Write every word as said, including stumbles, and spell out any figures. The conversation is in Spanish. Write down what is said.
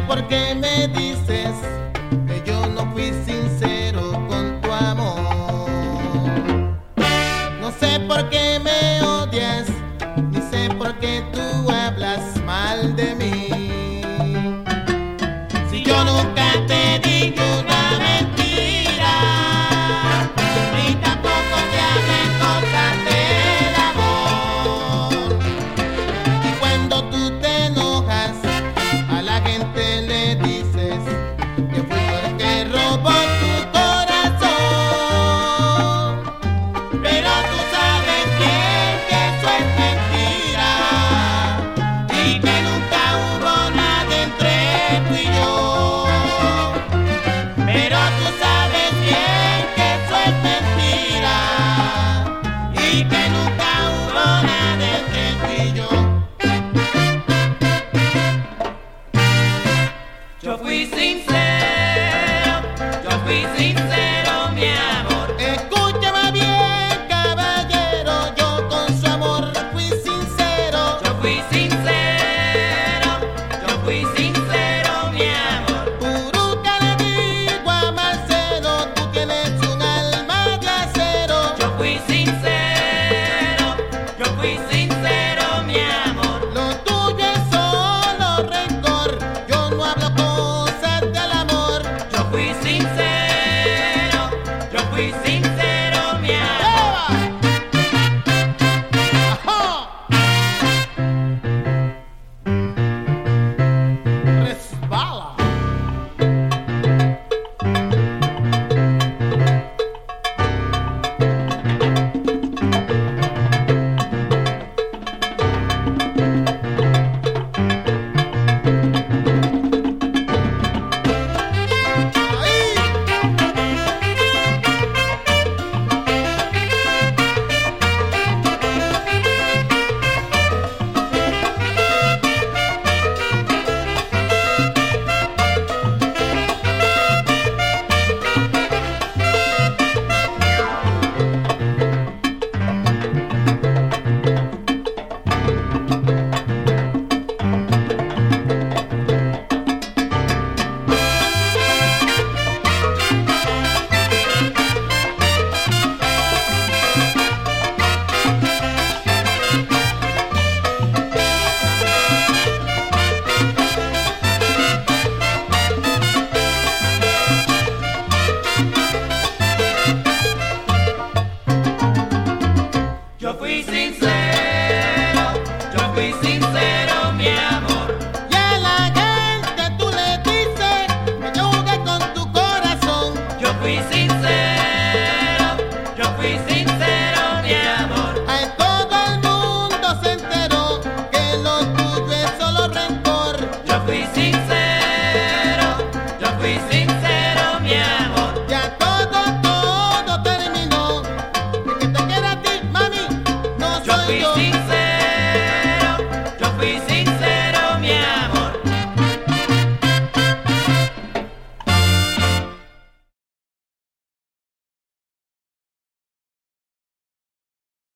por qué me dices que yo no fui sincero con tu amor. No sé por qué me odias, ni sé por qué tú hablas mal de mí. Si yo nunca te dije una mentira, ni tampoco te hablé cosas del amor. Y cuando tú te enojas, a la gente le dices que fui yo el que robó tu corazón. Pero tú sabes bien que eso es mentira y que nunca hubo nada entre tú y yo. Pero tú sabes bien que eso es mentira y que nunca hubo nada entre tú y yo. Yo fui sincero, yo fui sincero, mi amor. Escúchame bien, caballero, yo con su amor fui sincero. Yo fui sincero, yo fui sincero, mi amor. Puruca le digo a Marcelo, tú tienes un alma de acero. Yo fui sincero, yo fui sincero, mi amor. Lo tuyo es solo rencor, yo no hablo cosas del amor. Yo fui sincero, yo fui sincero, mi amor. ¡Ajá! Resbala. Ahí. Yo fui sincero.